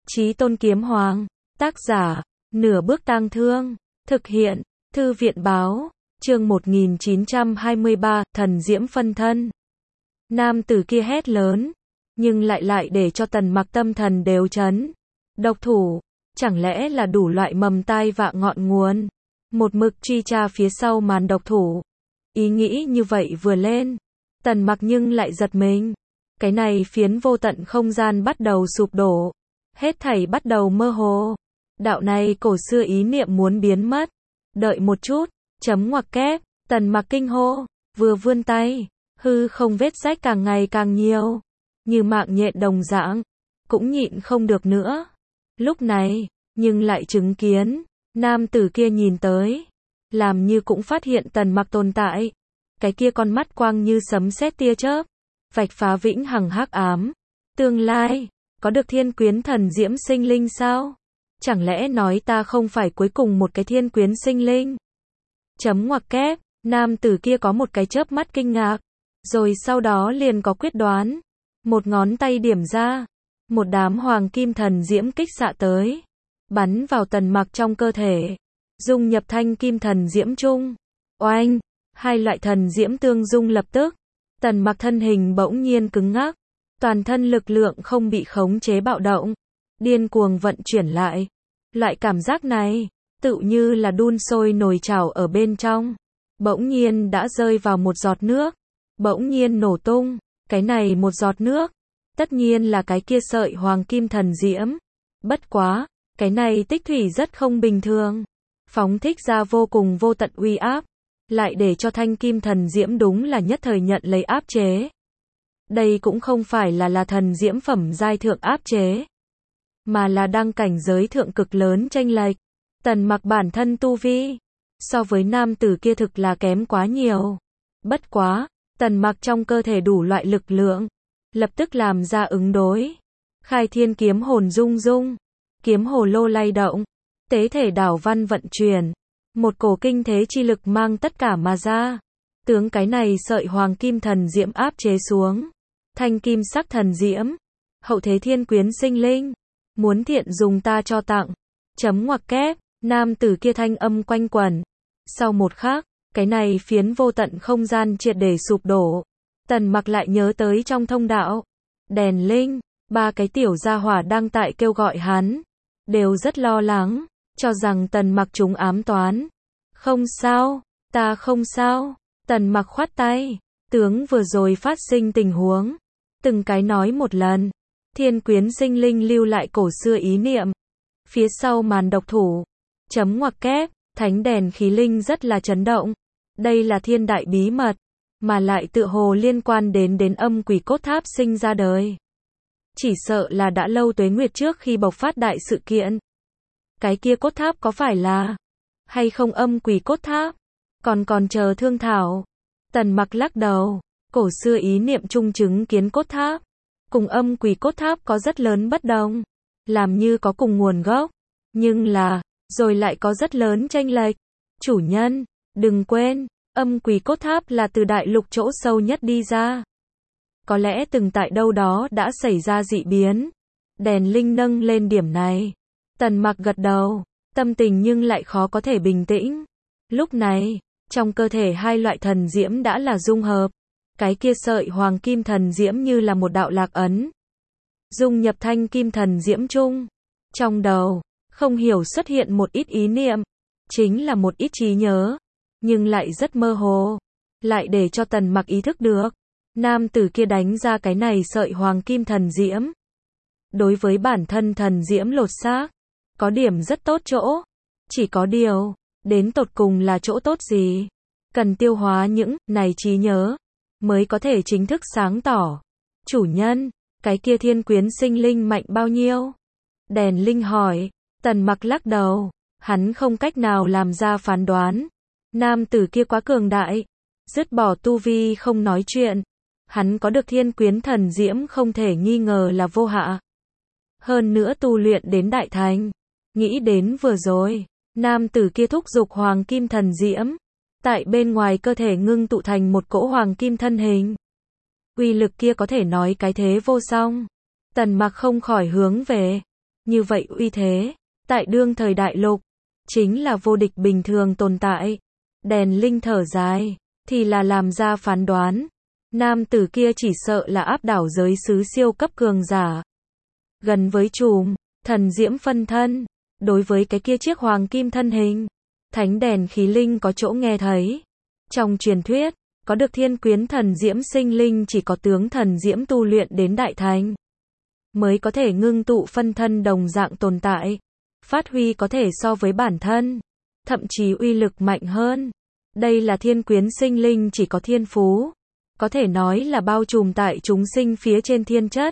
Chí Tôn Kiếm Hoàng. Tác giả, Nửa Bước Tang Thương. Thực hiện, Thư viện Báo. Chương 1923, Thần Diễm phân thân. Nam tử kia hét lớn, nhưng lại để cho Tần Mặc tâm thần đều chấn. Độc thủ, chẳng lẽ là đủ loại mầm tai vạ ngọn nguồn? Một mực truy tra phía sau màn độc thủ. Ý nghĩ như vậy vừa lên, Tần Mặc nhưng lại giật mình. Cái này phiến vô tận không gian bắt đầu sụp đổ. Hết thảy bắt đầu mơ hồ. Đạo này cổ xưa ý niệm muốn biến mất. Đợi một chút, chấm ngoặc kép, Tần Mặc kinh hô, vừa vươn tay, hư không vết rách càng ngày càng nhiều, như mạng nhện đồng dạng, cũng nhịn không được nữa. Lúc này, nhưng lại chứng kiến, nam tử kia nhìn tới, làm như cũng phát hiện Tần Mặc tồn tại. Cái kia con mắt quang như sấm sét tia chớp, vạch phá vĩnh hằng hắc ám. Tương lai, có được thiên quyến thần diễm sinh linh sao? Chẳng lẽ nói ta không phải cuối cùng một cái thiên quyến sinh linh? Chấm ngoặc kép, nam tử kia có một cái chớp mắt kinh ngạc, rồi sau đó liền có quyết đoán. Một ngón tay điểm ra, một đám hoàng kim thần diễm kích xạ tới, bắn vào Tần Mặc trong cơ thể, dung nhập thanh kim thần diễm chung. Oanh, hai loại thần diễm tương dung lập tức, Tần Mặc thân hình bỗng nhiên cứng ngắc, toàn thân lực lượng không bị khống chế bạo động, điên cuồng vận chuyển lại. Loại cảm giác này, tự như là đun sôi nồi chảo ở bên trong, bỗng nhiên đã rơi vào một giọt nước, bỗng nhiên nổ tung. Cái này một giọt nước, tất nhiên là cái kia sợi hoàng kim thần diễm. Bất quá, cái này tích thủy rất không bình thường, phóng thích ra vô cùng vô tận uy áp, lại để cho thanh kim thần diễm đúng là nhất thời nhận lấy áp chế. Đây cũng không phải là thần diễm phẩm giai thượng áp chế, mà là đăng cảnh giới thượng cực lớn chênh lệch. Tần Mặc bản thân tu vi, so với nam tử kia thực là kém quá nhiều. Bất quá, Tần Mặc trong cơ thể đủ loại lực lượng, lập tức làm ra ứng đối. Khai thiên kiếm hồn rung rung, kiếm hồ lô lay động, tế thể đảo văn vận chuyển, một cổ kinh thế chi lực mang tất cả mà ra. Tướng cái này sợi hoàng kim thần diễm áp chế xuống. Thanh kim sắc thần diễm, hậu thế thiên quyến sinh linh, muốn thiện dùng ta cho tặng. Chấm ngoặc kép, nam tử kia thanh âm quanh quẩn. Sau một khắc, cái này phiến vô tận không gian triệt để sụp đổ. Tần Mặc lại nhớ tới trong thông đạo, đèn linh, ba cái tiểu gia hỏa đang tại kêu gọi hắn, đều rất lo lắng, cho rằng Tần Mặc trúng ám toán. Không sao, ta không sao. Tần Mặc khoát tay, tướng vừa rồi phát sinh tình huống, từng cái nói một lần. Thiên quyến sinh linh lưu lại cổ xưa ý niệm, phía sau màn độc thủ. Chấm ngoặc kép, thánh đèn khí linh rất là chấn động. Đây là thiên đại bí mật, mà lại tựa hồ liên quan đến âm quỷ cốt tháp sinh ra đời. Chỉ sợ là đã lâu tuế nguyệt trước khi bộc phát đại sự kiện. Cái kia cốt tháp có phải là hay không âm quỷ cốt tháp? Còn chờ thương thảo. Tần Mặc lắc đầu, cổ xưa ý niệm chung chứng kiến cốt tháp, cùng âm quỷ cốt tháp có rất lớn bất đồng. Làm như có cùng nguồn gốc, nhưng là, rồi lại có rất lớn chênh lệch. Chủ nhân, đừng quên, âm quỷ cốt tháp là từ đại lục chỗ sâu nhất đi ra. Có lẽ từng tại đâu đó đã xảy ra dị biến. Đèn linh nâng lên điểm này. Tần Mặc gật đầu, tâm tình nhưng lại khó có thể bình tĩnh. Lúc này, trong cơ thể hai loại thần diễm đã là dung hợp. Cái kia sợi hoàng kim thần diễm như là một đạo lạc ấn, dung nhập thanh kim thần diễm chung. Trong đầu, không hiểu xuất hiện một ít ý niệm, chính là một ít trí nhớ, nhưng lại rất mơ hồ, lại để cho Tần Mặc ý thức được. Nam tử kia đánh ra cái này sợi hoàng kim thần diễm. Đối với bản thân thần diễm lột xác, có điểm rất tốt chỗ. Chỉ có điều, đến tột cùng là chỗ tốt gì? Cần tiêu hóa những này trí nhớ, mới có thể chính thức sáng tỏ. Chủ nhân, cái kia thiên quyến sinh linh mạnh bao nhiêu? Đèn linh hỏi. Tần Mặc lắc đầu, hắn không cách nào làm ra phán đoán. Nam tử kia quá cường đại, dứt bỏ tu vi không nói chuyện. Hắn có được thiên quyến thần diễm không thể nghi ngờ là vô hạ. Hơn nữa tu luyện đến đại thành. Nghĩ đến vừa rồi, nam tử kia thúc giục hoàng kim thần diễm, tại bên ngoài cơ thể ngưng tụ thành một cỗ hoàng kim thân hình. Uy lực kia có thể nói cái thế vô song. Tần Mặc không khỏi hướng về Như vậy uy thế, tại đương thời đại lục, chính là vô địch bình thường tồn tại. Đèn Linh thở dài, thì là làm ra phán đoán. Nam tử kia chỉ sợ là áp đảo giới sứ siêu cấp cường giả. Gần với chùm, thần diễm phân thân, đối với cái kia chiếc hoàng kim thân hình, thánh đèn khí linh có chỗ nghe thấy. Trong truyền thuyết, có được thiên quyến thần diễm sinh linh chỉ có tướng thần diễm tu luyện đến đại thành, mới có thể ngưng tụ phân thân đồng dạng tồn tại. Phát huy có thể so với bản thân, thậm chí uy lực mạnh hơn. Đây là thiên quyến sinh linh chỉ có thiên phú, có thể nói là bao trùm tại chúng sinh phía trên thiên chất.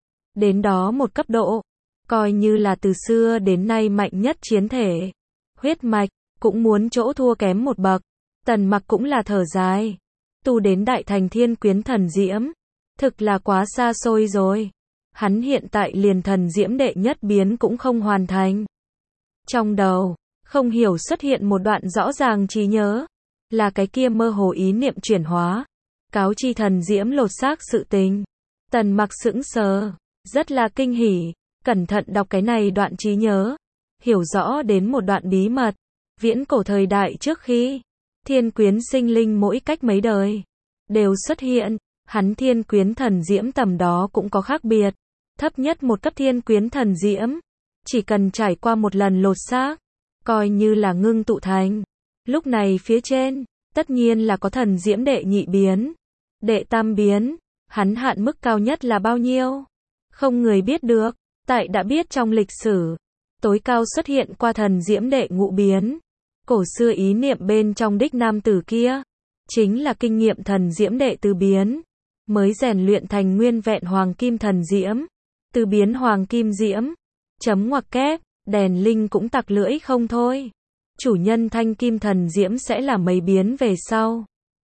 Đến đó một cấp độ, coi như là từ xưa đến nay mạnh nhất chiến thể. Huyết mạch, cũng muốn chỗ thua kém một bậc. Tần Mặc cũng là thở dài. Tu đến đại thành thiên quyến thần diễm, thực là quá xa xôi rồi. Hắn hiện tại liền thần diễm đệ nhất biến cũng không hoàn thành. Trong đầu, không hiểu xuất hiện một đoạn rõ ràng trí nhớ. Là cái kia mơ hồ ý niệm chuyển hóa. Cáo chi thần diễm lột xác sự tình. Tần Mặc sững sờ, rất là kinh hỉ. Cẩn thận đọc cái này đoạn trí nhớ. Hiểu rõ đến một đoạn bí mật. Viễn cổ thời đại trước khi thiên quyến sinh linh mỗi cách mấy đời đều xuất hiện, hắn thiên quyến thần diễm tầm đó cũng có khác biệt. Thấp nhất một cấp thiên quyến thần diễm, chỉ cần trải qua một lần lột xác, coi như là ngưng tụ thành. Lúc này phía trên, tất nhiên là có thần diễm đệ nhị biến, đệ tam biến, hắn hạn mức cao nhất là bao nhiêu? Không người biết được, tại đã biết trong lịch sử, tối cao xuất hiện qua thần diễm đệ ngũ biến. Cổ xưa ý niệm bên trong đích nam tử kia, chính là kinh nghiệm thần diễm đệ tứ biến, mới rèn luyện thành nguyên vẹn hoàng kim thần diễm, tứ biến hoàng kim diễm, chấm ngoặc kép, Đèn Linh cũng tặc lưỡi không thôi. Chủ nhân thanh kim thần diễm sẽ là mấy biến về sau,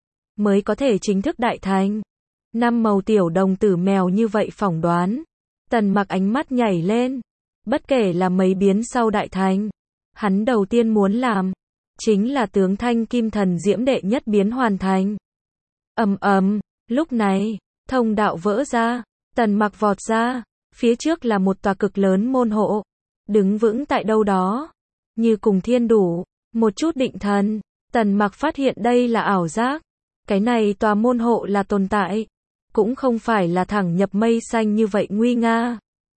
mới có thể chính thức đại thành. Năm màu tiểu đồng tử mèo như vậy phỏng đoán. Tần Mặc ánh mắt nhảy lên, bất kể là mấy biến sau đại thành, hắn đầu tiên muốn làm chính là tướng thanh kim thần diễm đệ nhất biến hoàn thành. Ầm ầm, lúc này, thông đạo vỡ ra, Tần Mặc vọt ra, phía trước là một tòa cực lớn môn hộ, đứng vững tại đâu đó, như cùng thiên đủ, một chút định thần. Tần Mặc phát hiện đây là ảo giác, cái này tòa môn hộ là tồn tại, cũng không phải là thẳng nhập mây xanh như vậy nguy nga,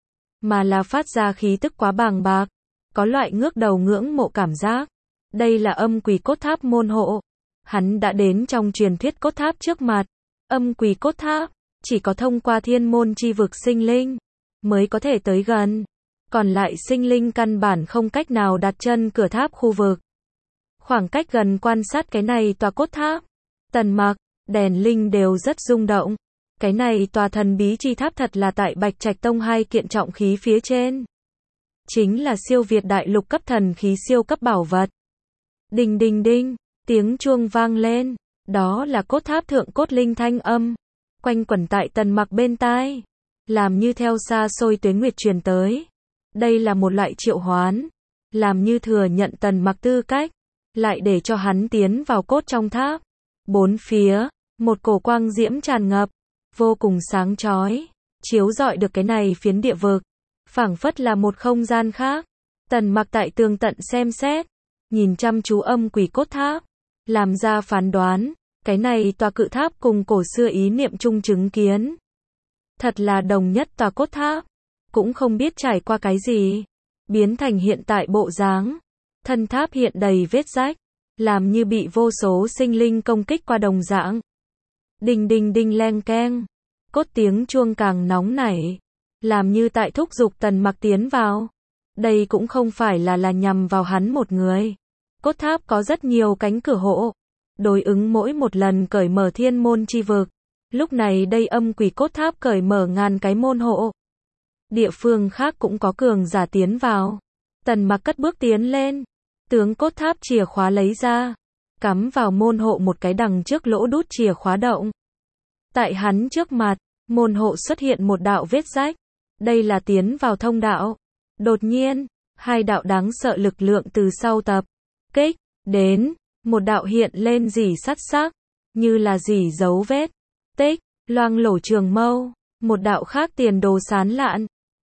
mà là phát ra khí tức quá bàng bạc, có loại ngước đầu ngưỡng mộ cảm giác. Đây là âm quỷ cốt tháp môn hộ. Hắn đã đến trong truyền thuyết cốt tháp trước mặt. Âm quỷ cốt tháp, chỉ có thông qua thiên môn chi vực sinh linh, mới có thể tới gần. Còn lại sinh linh căn bản không cách nào đặt chân cửa tháp khu vực. Khoảng cách gần quan sát cái này tòa cốt tháp, Tần Mặc, Đèn Linh đều rất rung động. Cái này tòa thần bí chi tháp thật là tại Bạch Trạch Tông hai kiện trọng khí phía trên. Chính là siêu việt đại lục cấp thần khí siêu cấp bảo vật. Đinh đinh đinh, tiếng chuông vang lên, đó là cốt tháp thượng cốt linh thanh âm, quanh quẩn tại Tần Mặc bên tai, làm như theo xa xôi tuyến nguyệt truyền tới. Đây là một loại triệu hoán, làm như thừa nhận Tần Mặc tư cách, lại để cho hắn tiến vào cốt trong tháp. Bốn phía, một cổ quang diễm tràn ngập, vô cùng sáng chói, chiếu rọi được cái này phiến địa vực, phảng phất là một không gian khác. Tần Mặc tại tường tận xem xét, nhìn chăm chú âm quỷ cốt tháp, làm ra phán đoán, cái này tòa cự tháp cùng cổ xưa ý niệm chung chứng kiến. Thật là đồng nhất tòa cốt tháp, cũng không biết trải qua cái gì, biến thành hiện tại bộ dáng. Thân tháp hiện đầy vết rách, làm như bị vô số sinh linh công kích qua đồng dạng. Đinh đinh đinh leng keng, cốt tiếng chuông càng nóng nảy, làm như tại thúc giục Tần Mặc tiến vào. Đây cũng không phải là nhằm vào hắn một người. Cốt tháp có rất nhiều cánh cửa hộ, đối ứng mỗi một lần cởi mở thiên môn chi vực. Lúc này đây âm quỷ cốt tháp cởi mở ngàn cái môn hộ. Địa phương khác cũng có cường giả tiến vào. Tần Mặc cất bước tiến lên, tướng cốt tháp chìa khóa lấy ra, cắm vào môn hộ một cái đằng trước lỗ đút chìa khóa động. Tại hắn trước mặt, môn hộ xuất hiện một đạo vết rách. Đây là tiến vào thông đạo. Đột nhiên, hai đạo đáng sợ lực lượng từ sau tập kích đến, một đạo hiện lên rỉ sắt sắc, như là rỉ dấu vết tích, loang lổ trường mâu, một đạo khác tiền đồ sán lạn,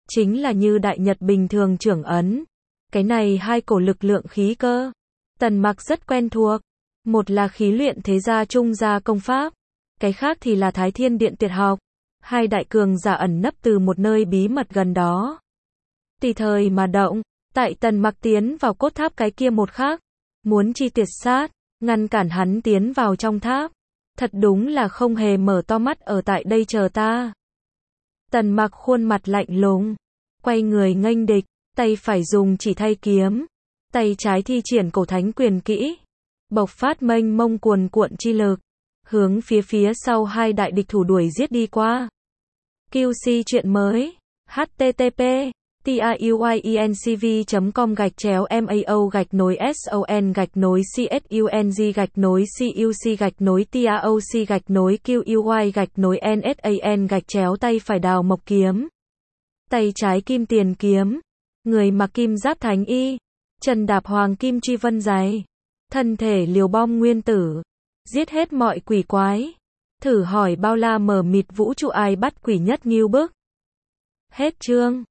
chính là như đại nhật bình thường trưởng ấn. Cái này hai cổ lực lượng khí cơ, Tần Mặc rất quen thuộc. Một là khí luyện thế gia trung gia công pháp, cái khác thì là Thái Thiên Điện tuyệt học. Hai đại cường giả ẩn nấp từ một nơi bí mật gần đó. Tùy thời mà động, tại Tần Mặc tiến vào cốt tháp cái kia một khắc, muốn chi tuyệt sát, ngăn cản hắn tiến vào trong tháp. Thật đúng là không hề mở to mắt ở tại đây chờ ta. Tần Mặc khuôn mặt lạnh lùng, quay người nghênh địch, tay phải dùng chỉ thay kiếm, tay trái thi triển cổ thánh quyền kỹ, bộc phát mênh mông cuồn cuộn chi lực, hướng phía sau hai đại địch thủ đuổi giết đi qua. QC chuyện mới, http tauy.son-mao-cuc-cuc-tauc-cuy-nsan-cuc-tay phải đào mộc kiếm, tay trái kim tiền kiếm, người mặc kim giáp thánh y, chân đạp hoàng kim truy vân giày, thân thể liều bom nguyên tử, giết hết mọi quỷ quái. Thử hỏi bao la mờ mịt vũ trụ ai bắt quỷ nhất nghêu bức. Hết chương.